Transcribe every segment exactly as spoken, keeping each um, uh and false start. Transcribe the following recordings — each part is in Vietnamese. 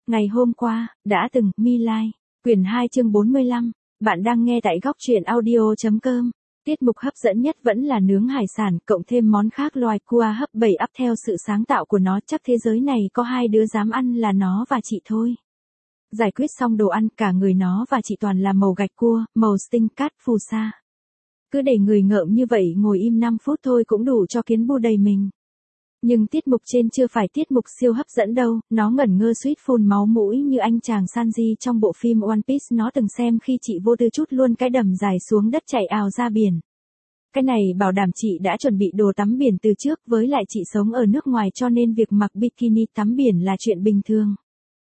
Ngày hôm qua, đã từng, My Lai, quyển hai chương bốn mươi lăm, bạn đang nghe tại góc truyện audio.com. Tiết mục hấp dẫn nhất vẫn là nướng hải sản, cộng thêm món khác loài cua hấp bầy ắp theo sự sáng tạo của nó, chắc thế giới này có hai đứa dám ăn là nó và chị thôi. Giải quyết xong đồ ăn, cả người nó và chị toàn là màu gạch cua, màu sting cát phù sa. Cứ để người ngợm như vậy ngồi im năm phút thôi cũng đủ cho kiến bu đầy mình. Nhưng tiết mục trên chưa phải tiết mục siêu hấp dẫn đâu, nó ngẩn ngơ suýt phun máu mũi như anh chàng Sanji trong bộ phim One Piece nó từng xem khi chị vô tư chút luôn cái đầm dài xuống đất chạy ào ra biển. Cái này bảo đảm chị đã chuẩn bị đồ tắm biển từ trước, với lại chị sống ở nước ngoài cho nên việc mặc bikini tắm biển là chuyện bình thường.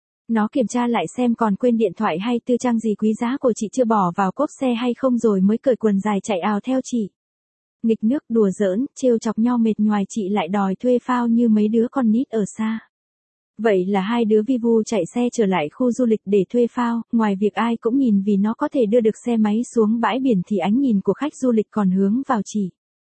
Nó kiểm tra lại xem còn quên điện thoại hay tư trang gì quý giá của chị chưa bỏ vào cốp xe hay không rồi mới cởi quần dài chạy ào theo chị. Nghịch nước đùa giỡn, trêu chọc nhau mệt nhoài chị lại đòi thuê phao như mấy đứa con nít ở xa. Vậy là hai đứa vi vu chạy xe trở lại khu du lịch để thuê phao, ngoài việc ai cũng nhìn vì nó có thể đưa được xe máy xuống bãi biển thì ánh nhìn của khách du lịch còn hướng vào chị.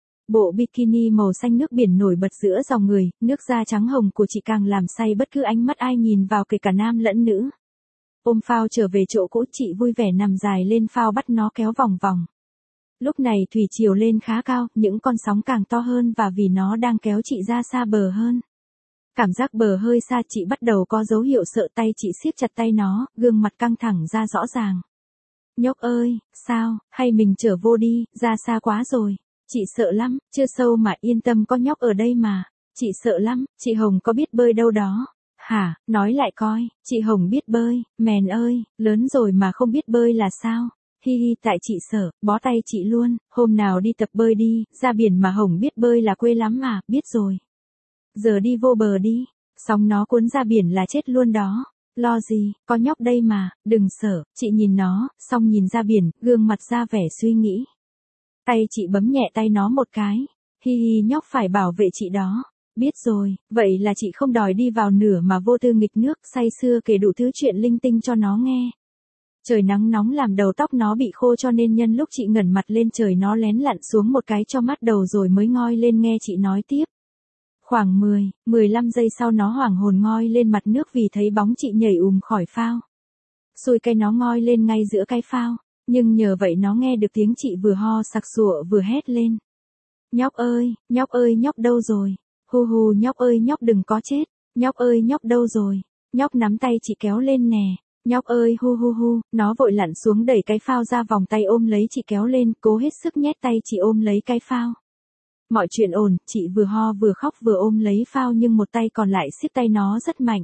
Bộ bikini màu xanh nước biển nổi bật giữa dòng người, nước da trắng hồng của chị càng làm say bất cứ ánh mắt ai nhìn vào, kể cả nam lẫn nữ. Ôm phao trở về chỗ cũ, chị vui vẻ nằm dài lên phao bắt nó kéo vòng vòng. Lúc này thủy triều lên khá cao, những con sóng càng to hơn và vì nó đang kéo chị ra xa bờ hơn. Cảm giác bờ hơi xa chị bắt đầu có dấu hiệu sợ, tay chị siết chặt tay nó, gương mặt căng thẳng ra rõ ràng. Nhóc ơi, sao, hay mình trở vô đi, ra xa quá rồi. Chị sợ lắm, chưa sâu mà yên tâm có nhóc ở đây mà. Chị sợ lắm, chị Hồng có biết bơi đâu đó. Hả, nói lại coi, chị Hồng biết bơi, mèn ơi, lớn rồi mà không biết bơi là sao? Hi hi, tại chị sợ, bó tay chị luôn, hôm nào đi tập bơi đi, ra biển mà Hồng biết bơi là quê lắm mà, biết rồi. Giờ đi vô bờ đi, sóng nó cuốn ra biển là chết luôn đó. Lo gì, có nhóc đây mà, đừng sợ, chị nhìn nó, xong nhìn ra biển, gương mặt ra vẻ suy nghĩ. Tay chị bấm nhẹ tay nó một cái, hi hi, nhóc phải bảo vệ chị đó. Biết rồi, vậy là chị không đòi đi vào nửa mà vô tư nghịch nước, say sưa kể đủ thứ chuyện linh tinh cho nó nghe. Trời nắng nóng làm đầu tóc nó bị khô cho nên nhân lúc chị ngẩng mặt lên trời nó lén lặn xuống một cái cho mát đầu rồi mới ngoi lên nghe chị nói tiếp. Khoảng mười, mười lăm giây sau nó hoảng hồn ngoi lên mặt nước vì thấy bóng chị nhảy ùm khỏi phao. Xui cái nó ngoi lên ngay giữa cái phao, nhưng nhờ vậy nó nghe được tiếng chị vừa ho sặc sụa vừa hét lên. Nhóc ơi, nhóc ơi, nhóc đâu rồi? Hu hu, nhóc ơi, nhóc đừng có chết. Nhóc ơi, nhóc đâu rồi? Nhóc nắm tay chị kéo lên nè. Nhóc ơi, hu hu hu, nó vội lặn xuống đẩy cái phao ra, vòng tay ôm lấy chị kéo lên, cố hết sức nhét tay chị ôm lấy cái phao. Mọi chuyện ổn, chị vừa ho vừa khóc vừa ôm lấy phao nhưng một tay còn lại siết tay nó rất mạnh.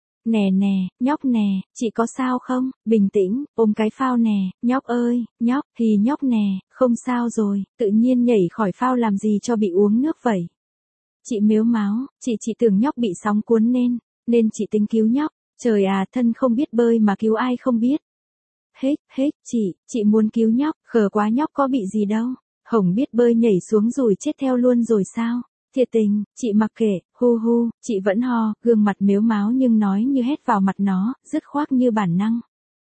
Nè nè, nhóc nè, chị có sao không? Bình tĩnh, ôm cái phao nè, nhóc ơi, nhóc, thì nhóc nè, không sao rồi, tự nhiên nhảy khỏi phao làm gì cho bị uống nước vậy. Chị mếu máo, chị chị tưởng nhóc bị sóng cuốn nên, nên chị tính cứu nhóc. Trời à, thân không biết bơi mà cứu ai không biết. Hết, hết, chị, chị muốn cứu nhóc, khờ quá, nhóc có bị gì đâu. Hồng biết bơi nhảy xuống rồi chết theo luôn rồi sao? Thiệt tình, chị mặc kệ, hu hu, chị vẫn ho, gương mặt mếu máo nhưng nói như hét vào mặt nó, dứt khoát như bản năng.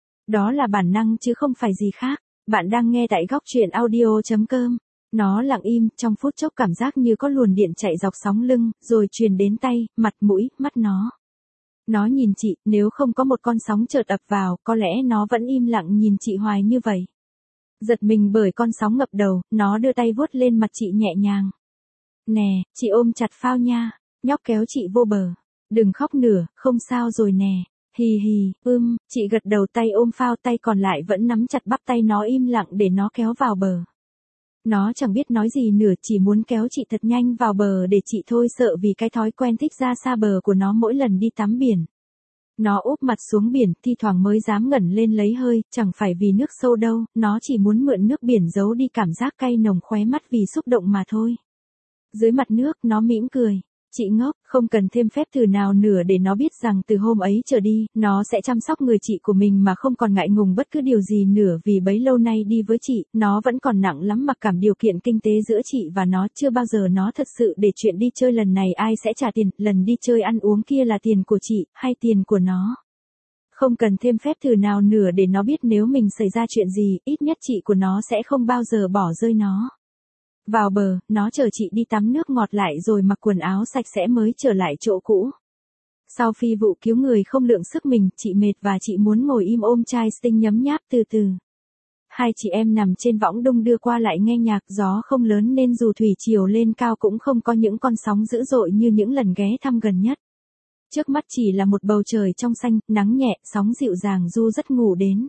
Đó là bản năng chứ không phải gì khác. Bạn đang nghe tại góc truyện audio.com. Nó lặng im, trong phút chốc cảm giác như có luồn điện chạy dọc sóng lưng, rồi truyền đến tay, mặt mũi, mắt nó. Nó nhìn chị, nếu không có một con sóng chợt ập vào, có lẽ nó vẫn im lặng nhìn chị hoài như vậy. Giật mình bởi con sóng ngập đầu, nó đưa tay vuốt lên mặt chị nhẹ nhàng. Nè, chị ôm chặt phao nha, nhóc kéo chị vô bờ. Đừng khóc nữa, không sao rồi nè. Hì hì, ưm, chị gật đầu, tay ôm phao, tay còn lại vẫn nắm chặt bắp tay nó im lặng để nó kéo vào bờ. Nó chẳng biết nói gì nữa, chỉ muốn kéo chị thật nhanh vào bờ để chị thôi sợ vì cái thói quen thích ra xa bờ của nó mỗi lần đi tắm biển. Nó úp mặt xuống biển, thi thoảng mới dám ngẩng lên lấy hơi, chẳng phải vì nước sâu đâu, nó chỉ muốn mượn nước biển giấu đi cảm giác cay nồng khóe mắt vì xúc động mà thôi. Dưới mặt nước, nó mỉm cười. Chị ngốc, không cần thêm phép thử nào nữa để nó biết rằng từ hôm ấy trở đi, nó sẽ chăm sóc người chị của mình mà không còn ngại ngùng bất cứ điều gì nữa vì bấy lâu nay đi với chị, nó vẫn còn nặng lắm mặc cảm điều kiện kinh tế giữa chị và nó, chưa bao giờ nó thật sự để chuyện đi chơi lần này ai sẽ trả tiền, lần đi chơi ăn uống kia là tiền của chị, hay tiền của nó. Không cần thêm phép thử nào nữa để nó biết nếu mình xảy ra chuyện gì, ít nhất chị của nó sẽ không bao giờ bỏ rơi nó. Vào bờ, nó chờ chị đi tắm nước ngọt lại rồi mặc quần áo sạch sẽ mới trở lại chỗ cũ. Sau phi vụ cứu người không lượng sức mình, chị mệt và chị muốn ngồi im ôm chai Sting nhấm nháp từ từ. Hai chị em nằm trên võng đung đưa qua lại nghe nhạc, gió không lớn nên dù thủy triều lên cao cũng không có những con sóng dữ dội như những lần ghé thăm gần nhất. Trước mắt chỉ là một bầu trời trong xanh, nắng nhẹ, sóng dịu dàng du rất ngủ đến.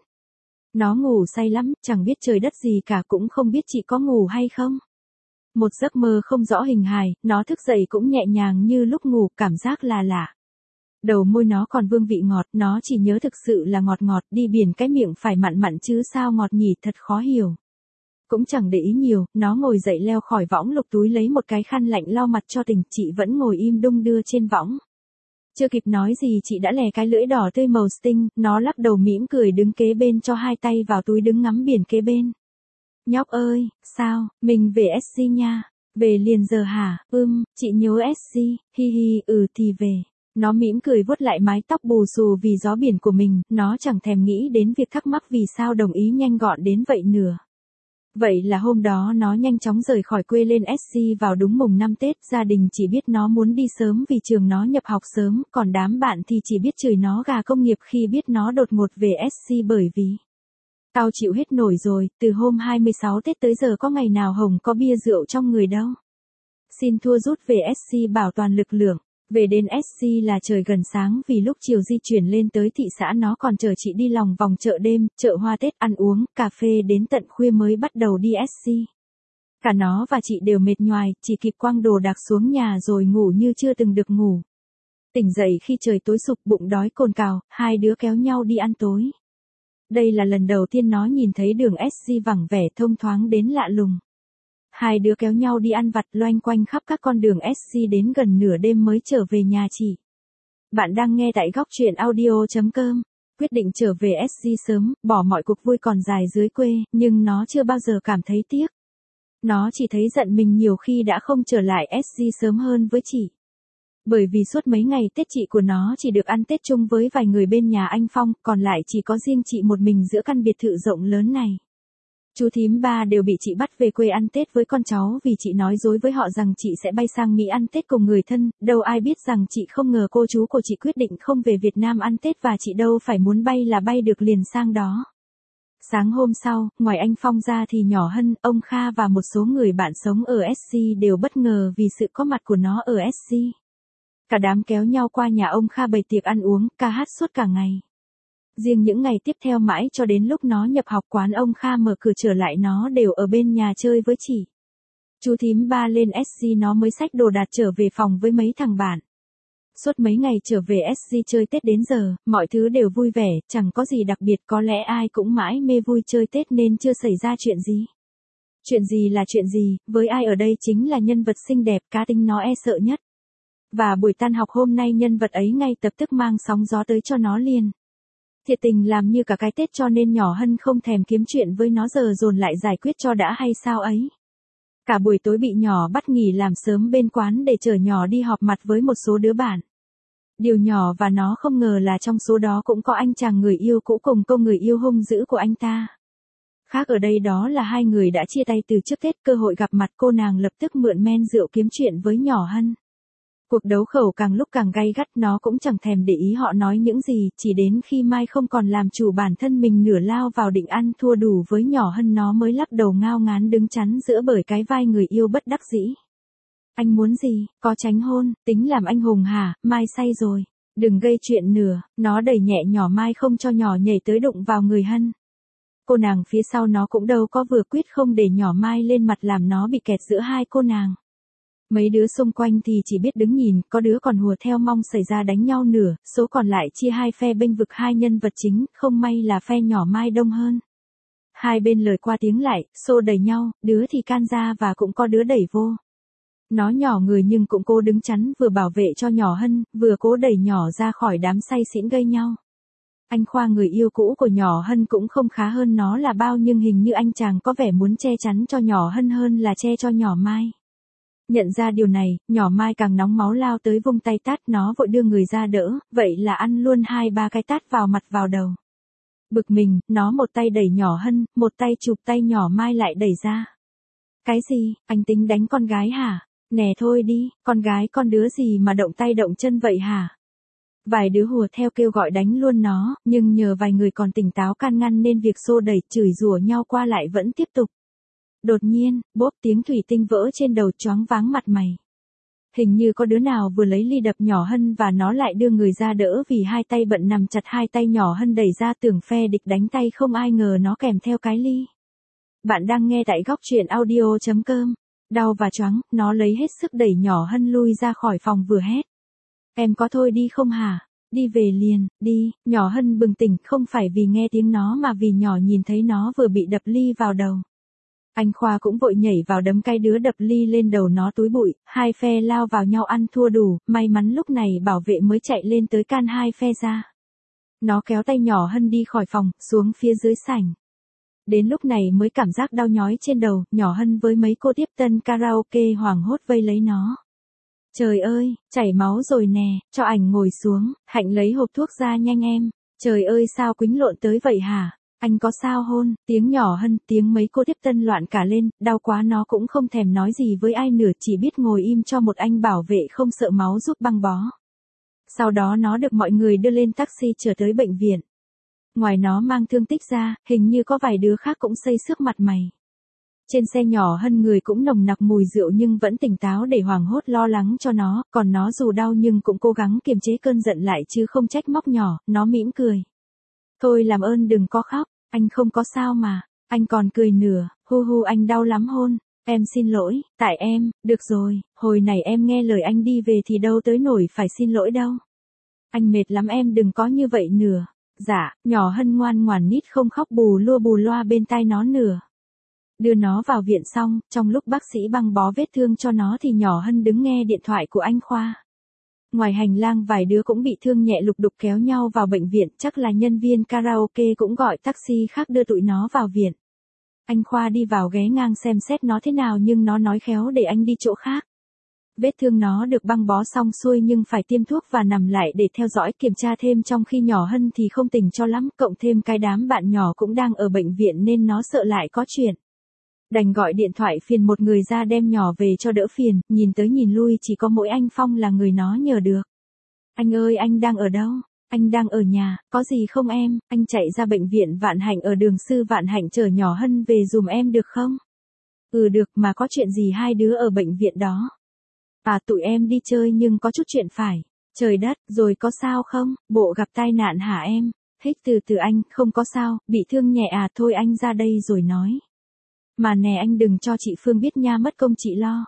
Nó ngủ say lắm, chẳng biết trời đất gì cả, cũng không biết chị có ngủ hay không. Một giấc mơ không rõ hình hài, nó thức dậy cũng nhẹ nhàng như lúc ngủ, cảm giác là lạ. Đầu môi nó còn vương vị ngọt, nó chỉ nhớ thực sự là ngọt ngọt, đi biển cái miệng phải mặn mặn chứ sao ngọt nhỉ, thật khó hiểu. Cũng chẳng để ý nhiều, nó ngồi dậy leo khỏi võng, lục túi lấy một cái khăn lạnh lau mặt cho tỉnh, chị vẫn ngồi im đung đưa trên võng. Chưa kịp nói gì chị đã lè cái lưỡi đỏ tươi màu Sting, nó lắc đầu mỉm cười đứng kế bên, cho hai tay vào túi đứng ngắm biển kế bên. Nhóc ơi, sao, mình về ét xê nha, về liền giờ hả, ưm, chị nhớ ét xê, hi hi, ừ thì về. Nó mỉm cười vuốt lại mái tóc bù xù vì gió biển của mình, nó chẳng thèm nghĩ đến việc thắc mắc vì sao đồng ý nhanh gọn đến vậy nữa. Vậy là hôm đó nó nhanh chóng rời khỏi quê lên ét xê vào đúng mùng năm Tết, gia đình chỉ biết nó muốn đi sớm vì trường nó nhập học sớm, còn đám bạn thì chỉ biết chửi nó gà công nghiệp khi biết nó đột ngột về ét xê bởi vì... Tao chịu hết nổi rồi, từ hôm hai mươi sáu Tết tới giờ có ngày nào Hồng có bia rượu trong người đâu. Xin thua rút về ét xê bảo toàn lực lượng. Về đến ét xê là trời gần sáng vì lúc chiều di chuyển lên tới thị xã nó còn chờ chị đi lòng vòng chợ đêm, chợ hoa Tết ăn uống, cà phê đến tận khuya mới bắt đầu đi ét xê. Cả nó và chị đều mệt nhoài, chỉ kịp quăng đồ đạc xuống nhà rồi ngủ như chưa từng được ngủ. Tỉnh dậy khi trời tối sụp, bụng đói cồn cào, hai đứa kéo nhau đi ăn tối. Đây là lần đầu tiên nó nhìn thấy đường ét xê vắng vẻ thông thoáng đến lạ lùng. Hai đứa kéo nhau đi ăn vặt loanh quanh khắp các con đường ét xê đến gần nửa đêm mới trở về nhà chị. Bạn đang nghe tại góc truyện audio chấm com. Quyết định trở về ét xê sớm, bỏ mọi cuộc vui còn dài dưới quê, nhưng nó chưa bao giờ cảm thấy tiếc. Nó chỉ thấy giận mình nhiều khi đã không trở lại ét xê sớm hơn với chị. Bởi vì suốt mấy ngày Tết chị của nó chỉ được ăn Tết chung với vài người bên nhà anh Phong, còn lại chỉ có riêng chị một mình giữa căn biệt thự rộng lớn này. Chú thím ba đều bị chị bắt về quê ăn Tết với con cháu vì chị nói dối với họ rằng chị sẽ bay sang Mỹ ăn Tết cùng người thân, đâu ai biết rằng chị không ngờ cô chú của chị quyết định không về Việt Nam ăn Tết và chị đâu phải muốn bay là bay được liền sang đó. Sáng hôm sau, ngoài anh Phong ra thì nhỏ Hân, ông Kha và một số người bạn sống ở ét xê đều bất ngờ vì sự có mặt của nó ở ét xê. Cả đám kéo nhau qua nhà ông Kha bày tiệc ăn uống, ca hát suốt cả ngày. Riêng những ngày tiếp theo mãi cho đến lúc nó nhập học, quán ông Kha mở cửa trở lại nó đều ở bên nhà chơi với chị. Chú thím ba lên ét xê nó mới xách đồ đạc trở về phòng với mấy thằng bạn. Suốt mấy ngày trở về ét xê chơi Tết đến giờ, mọi thứ đều vui vẻ, chẳng có gì đặc biệt, có lẽ ai cũng mãi mê vui chơi Tết nên chưa xảy ra chuyện gì. Chuyện gì là chuyện gì, với ai ở đây chính là nhân vật xinh đẹp, cá tính nó e sợ nhất. Và buổi tan học hôm nay nhân vật ấy ngay tập tức mang sóng gió tới cho nó liền. Thiệt tình làm như cả cái Tết cho nên nhỏ Hân không thèm kiếm chuyện với nó, giờ dồn lại giải quyết cho đã hay sao ấy. Cả buổi tối bị nhỏ bắt nghỉ làm sớm bên quán để chở nhỏ đi họp mặt với một số đứa bạn. Điều nhỏ và nó không ngờ là trong số đó cũng có anh chàng người yêu cũ cùng cô người yêu hung dữ của anh ta. Khác ở đây đó là hai người đã chia tay từ trước Tết, cơ hội gặp mặt cô nàng lập tức mượn men rượu kiếm chuyện với nhỏ Hân. Cuộc đấu khẩu càng lúc càng gay gắt, nó cũng chẳng thèm để ý họ nói những gì, chỉ đến khi Mai không còn làm chủ bản thân mình nửa lao vào định ăn thua đủ với nhỏ Hân nó mới lắc đầu ngao ngán đứng chắn giữa bởi cái vai người yêu bất đắc dĩ. Anh muốn gì, có tránh hôn, tính làm anh hùng hả, Mai say rồi, đừng gây chuyện nữa, nó đẩy nhẹ nhỏ Mai không cho nhỏ nhảy tới đụng vào người Hân. Cô nàng phía sau nó cũng đâu có vừa quyết không để nhỏ Mai lên mặt làm nó bị kẹt giữa hai cô nàng. Mấy đứa xung quanh thì chỉ biết đứng nhìn, có đứa còn hùa theo mong xảy ra đánh nhau nửa, số còn lại chia hai phe bênh vực hai nhân vật chính, không may là phe nhỏ Mai đông hơn. Hai bên lời qua tiếng lại, xô đẩy nhau, đứa thì can ra và cũng có đứa đẩy vô. Nó nhỏ người nhưng cũng cố đứng chắn, vừa bảo vệ cho nhỏ Hân, vừa cố đẩy nhỏ ra khỏi đám say xỉn gây nhau. Anh Khoa người yêu cũ của nhỏ Hân cũng không khá hơn nó là bao, nhưng hình như anh chàng có vẻ muốn che chắn cho nhỏ Hân hơn là che cho nhỏ Mai. Nhận ra điều này, nhỏ Mai càng nóng máu lao tới vung tay tát, nó vội đưa người ra đỡ, vậy là ăn luôn hai ba cái tát vào mặt vào đầu. Bực mình, nó một tay đẩy nhỏ Hân, một tay chụp tay nhỏ Mai lại đẩy ra. Cái gì, anh tính đánh con gái hả? Nè thôi đi, con gái con đứa gì mà động tay động chân vậy hả? Vài đứa hùa theo kêu gọi đánh luôn nó, nhưng nhờ vài người còn tỉnh táo can ngăn nên việc xô đẩy chửi rủa nhau qua lại vẫn tiếp tục. Đột nhiên, bốp tiếng thủy tinh vỡ trên đầu choáng váng mặt mày. Hình như có đứa nào vừa lấy ly đập nhỏ Hân và nó lại đưa người ra đỡ vì hai tay bận nằm chặt, hai tay nhỏ Hân đẩy ra tưởng phe địch đánh tay, không ai ngờ nó kèm theo cái ly. Bạn đang nghe tại góc truyện audio chấm com. Đau và choáng, nó lấy hết sức đẩy nhỏ Hân lui ra khỏi phòng vừa hét. Em có thôi đi không hả? Đi về liền, đi. Nhỏ Hân bừng tỉnh, không phải vì nghe tiếng nó mà vì nhỏ nhìn thấy nó vừa bị đập ly vào đầu. Anh Khoa cũng vội nhảy vào đấm cái đứa đập ly lên đầu nó túi bụi, hai phe lao vào nhau ăn thua đủ, may mắn lúc này bảo vệ mới chạy lên tới can hai phe ra. Nó kéo tay nhỏ Hân đi khỏi phòng, xuống phía dưới sảnh. Đến lúc này mới cảm giác đau nhói trên đầu, nhỏ Hân với mấy cô tiếp tân karaoke hoảng hốt vây lấy nó. Trời ơi, chảy máu rồi nè, cho ảnh ngồi xuống, Hạnh lấy hộp thuốc ra nhanh em. Trời ơi sao quýnh lộn tới vậy hả? Anh có sao hôn? Tiếng nhỏ Hân, tiếng mấy cô tiếp tân loạn cả lên, đau quá nó cũng không thèm nói gì với ai nữa, chỉ biết ngồi im cho một anh bảo vệ không sợ máu giúp băng bó. Sau đó nó được mọi người đưa lên taxi trở tới bệnh viện. Ngoài nó mang thương tích ra, hình như có vài đứa khác cũng xây xước mặt mày. Trên xe nhỏ Hân người cũng nồng nặc mùi rượu nhưng vẫn tỉnh táo để hoảng hốt lo lắng cho nó, còn nó dù đau nhưng cũng cố gắng kiềm chế cơn giận lại chứ không trách móc nhỏ, nó mỉm cười. Thôi làm ơn đừng có khóc, anh không có sao mà, anh còn cười nửa, hu hu anh đau lắm hôn, em xin lỗi, tại em, được rồi, hồi này em nghe lời anh đi về thì đâu tới nổi phải xin lỗi đâu. Anh mệt lắm em đừng có như vậy nửa. Dạ, nhỏ Hân ngoan ngoàn nít không khóc bù lua bù loa bên tai nó nửa. Đưa nó vào viện xong, trong lúc bác sĩ băng bó vết thương cho nó thì nhỏ Hân đứng nghe điện thoại của anh Khoa. Ngoài hành lang vài đứa cũng bị thương nhẹ lục đục kéo nhau vào bệnh viện, chắc là nhân viên karaoke cũng gọi taxi khác đưa tụi nó vào viện. Anh Khoa đi vào ghé ngang xem xét nó thế nào nhưng nó nói khéo để anh đi chỗ khác. Vết thương nó được băng bó xong xuôi nhưng phải tiêm thuốc và nằm lại để theo dõi kiểm tra thêm, trong khi nhỏ Hân thì không tỉnh cho lắm, cộng thêm cái đám bạn nhỏ cũng đang ở bệnh viện nên nó sợ lại có chuyện. Đành gọi điện thoại phiền một người ra đem nhỏ về cho đỡ phiền, nhìn tới nhìn lui chỉ có mỗi anh Phong là người nó nhờ được. Anh ơi anh đang ở đâu? Anh đang ở nhà, có gì không em? Anh chạy ra bệnh viện Vạn Hạnh ở đường Sư Vạn Hạnh chở nhỏ Hân về dùm em được không? Ừ được, mà có chuyện gì hai đứa ở bệnh viện đó? À tụi em đi chơi nhưng có chút chuyện phải. Trời đất, rồi có sao không? Bộ gặp tai nạn hả em? Hích từ từ anh, không có sao, bị thương nhẹ à, thôi anh ra đây rồi nói. Mà nè anh đừng cho chị Phương biết nha, mất công chị lo.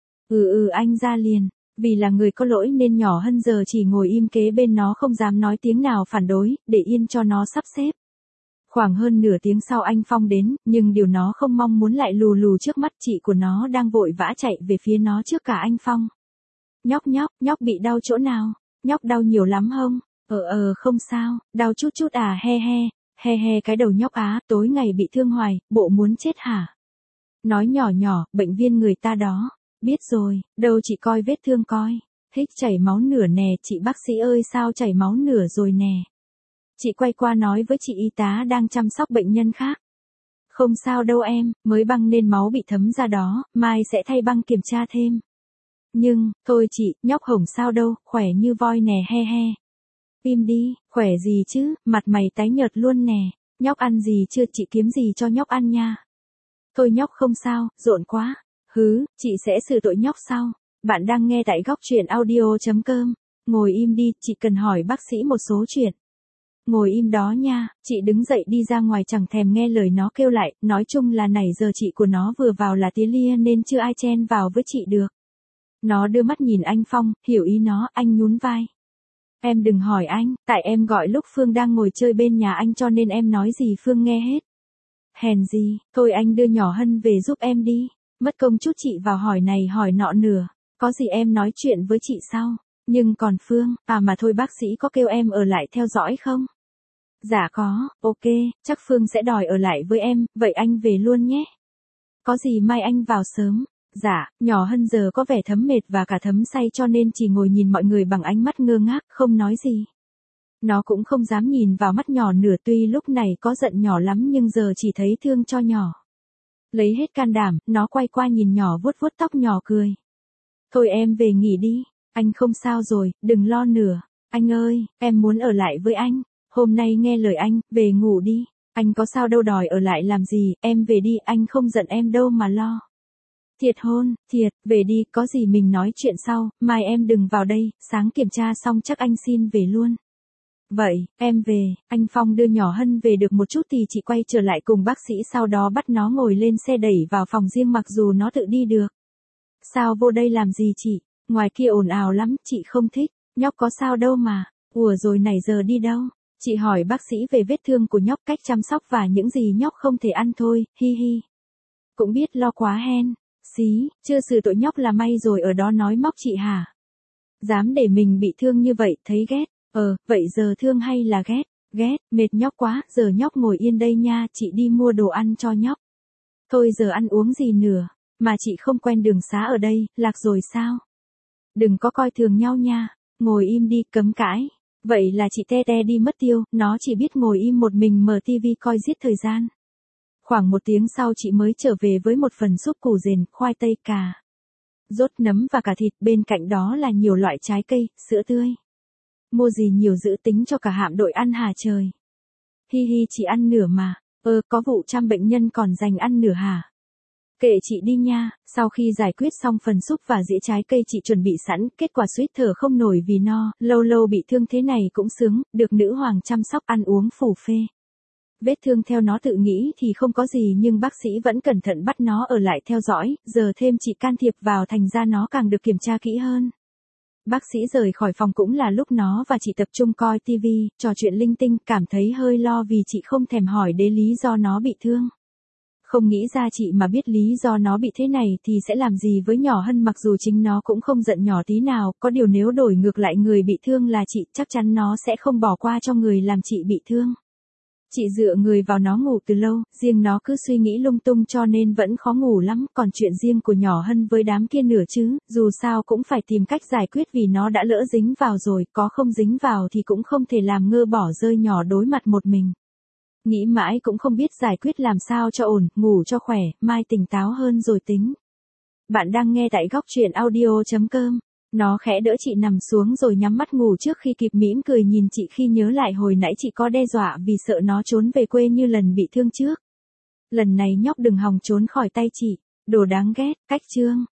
Ừ ừ anh ra liền. Vì là người có lỗi nên nhỏ Hân giờ chỉ ngồi im kế bên nó không dám nói tiếng nào phản đối, để yên cho nó sắp xếp. Khoảng hơn nửa tiếng sau anh Phong đến, nhưng điều nó không mong muốn lại lù lù trước mắt chị của nó đang vội vã chạy về phía nó trước cả anh Phong. Nhóc nhóc, nhóc bị đau chỗ nào? Nhóc đau nhiều lắm không? Ờ ờ không sao, đau chút chút à, he he, he he cái đầu nhóc á, tối ngày bị thương hoài, bộ muốn chết hả? Nói nhỏ nhỏ, bệnh viên người ta đó. Biết rồi, đâu chị coi vết thương coi. Hích chảy máu nửa nè, chị bác sĩ ơi sao chảy máu nửa rồi nè. Chị quay qua nói với chị y tá đang chăm sóc bệnh nhân khác. Không sao đâu em, mới băng nên máu bị thấm ra đó, mai sẽ thay băng kiểm tra thêm. Nhưng, thôi chị, nhóc hổng sao đâu, khỏe như voi nè he he. Im đi, khỏe gì chứ, mặt mày tái nhợt luôn nè. Nhóc ăn gì chưa, chị kiếm gì cho nhóc ăn nha. Thôi nhóc không sao, rộn quá. Hứ, chị sẽ xử tội nhóc sau. Bạn đang nghe tại góc truyện audio chấm com. Ngồi im đi, chị cần hỏi bác sĩ một số chuyện. Ngồi im đó nha, chị đứng dậy đi ra ngoài chẳng thèm nghe lời nó kêu lại, nói chung là nãy giờ chị của nó vừa vào là tía lia nên chưa ai chen vào với chị được. Nó đưa mắt nhìn anh Phong, hiểu ý nó, anh nhún vai. Em đừng hỏi anh, tại em gọi lúc Phương đang ngồi chơi bên nhà anh cho nên em nói gì Phương nghe hết. Hèn gì, thôi anh đưa nhỏ Hân về giúp em đi. Mất công chút chị vào hỏi này hỏi nọ nửa. Có gì em nói chuyện với chị sau. Nhưng còn Phương, à mà thôi bác sĩ có kêu em ở lại theo dõi không? Dạ có, ok, chắc Phương sẽ đòi ở lại với em, vậy anh về luôn nhé. Có gì mai anh vào sớm. Dạ, nhỏ Hân giờ có vẻ thấm mệt và cả thấm say cho nên chỉ ngồi nhìn mọi người bằng ánh mắt ngơ ngác, không nói gì. Nó cũng không dám nhìn vào mắt nhỏ nửa, tuy lúc này có giận nhỏ lắm nhưng giờ chỉ thấy thương cho nhỏ. Lấy hết can đảm, nó quay qua nhìn nhỏ vuốt vuốt tóc nhỏ cười. Thôi em về nghỉ đi, anh không sao rồi, đừng lo nửa. Anh ơi, em muốn ở lại với anh. Hôm nay nghe lời anh, về ngủ đi. Anh có sao đâu đòi ở lại làm gì, em về đi, anh không giận em đâu mà lo. Thiệt hôn, thiệt, về đi, có gì mình nói chuyện sau, mai em đừng vào đây, sáng kiểm tra xong chắc anh xin về luôn. Vậy, em về, anh Phong đưa nhỏ Hân về được một chút thì chị quay trở lại cùng bác sĩ, sau đó bắt nó ngồi lên xe đẩy vào phòng riêng mặc dù nó tự đi được. Sao vô đây làm gì chị, ngoài kia ồn ào lắm, chị không thích, nhóc có sao đâu mà, ủa rồi này giờ đi đâu? Chị hỏi bác sĩ về vết thương của nhóc, cách chăm sóc và những gì nhóc không thể ăn thôi, hi hi. Cũng biết lo quá hen, xí, chưa xử tội nhóc là may rồi, ở đó nói móc chị hả? Dám để mình bị thương như vậy, thấy ghét. Ờ, vậy giờ thương hay là ghét? Ghét, mệt nhóc quá, giờ nhóc ngồi yên đây nha, chị đi mua đồ ăn cho nhóc. Thôi giờ ăn uống gì nữa, mà chị không quen đường xá ở đây, lạc rồi sao? Đừng có coi thường nhau nha, ngồi im đi, cấm cãi. Vậy là chị te te đi mất tiêu, nó chỉ biết ngồi im một mình mở tivi coi giết thời gian. Khoảng một tiếng sau chị mới trở về với một phần súp củ dền, khoai tây, cà rốt, nấm và cả thịt, bên cạnh đó là nhiều loại trái cây, sữa tươi. Mua gì nhiều giữ tính cho cả hạm đội ăn hả trời. Hi hi, chỉ ăn nửa mà, ơ có vụ trăm bệnh nhân còn dành ăn nửa hả? Kệ chị đi nha. Sau khi giải quyết xong phần súp và dĩa trái cây chị chuẩn bị sẵn, kết quả suýt thở không nổi vì no, lâu lâu bị thương thế này cũng sướng, được nữ hoàng chăm sóc ăn uống phủ phê. Vết thương theo nó tự nghĩ thì không có gì nhưng bác sĩ vẫn cẩn thận bắt nó ở lại theo dõi, giờ thêm chị can thiệp vào thành ra nó càng được kiểm tra kỹ hơn. Bác sĩ rời khỏi phòng cũng là lúc nó và chị tập trung coi tivi, trò chuyện linh tinh, cảm thấy hơi lo vì chị không thèm hỏi đến lý do nó bị thương. Không nghĩ ra chị mà biết lý do nó bị thế này thì sẽ làm gì với nhỏ Hân, mặc dù chính nó cũng không giận nhỏ tí nào, có điều nếu đổi ngược lại người bị thương là chị, chắc chắn nó sẽ không bỏ qua cho người làm chị bị thương. Chị dựa người vào nó ngủ từ lâu, riêng nó cứ suy nghĩ lung tung cho nên vẫn khó ngủ lắm, còn chuyện riêng của nhỏ Hân với đám kia nữa chứ, dù sao cũng phải tìm cách giải quyết vì nó đã lỡ dính vào rồi, có không dính vào thì cũng không thể làm ngơ bỏ rơi nhỏ đối mặt một mình. Nghĩ mãi cũng không biết giải quyết làm sao cho ổn, ngủ cho khỏe, mai tỉnh táo hơn rồi tính. Bạn đang nghe tại góc truyện audio chấm com. Nó khẽ đỡ chị nằm xuống rồi nhắm mắt ngủ trước khi kịp mỉm cười nhìn chị khi nhớ lại hồi nãy chị có đe dọa vì sợ nó trốn về quê như lần bị thương trước. Lần này nhóc đừng hòng trốn khỏi tay chị, đồ đáng ghét, cách chương.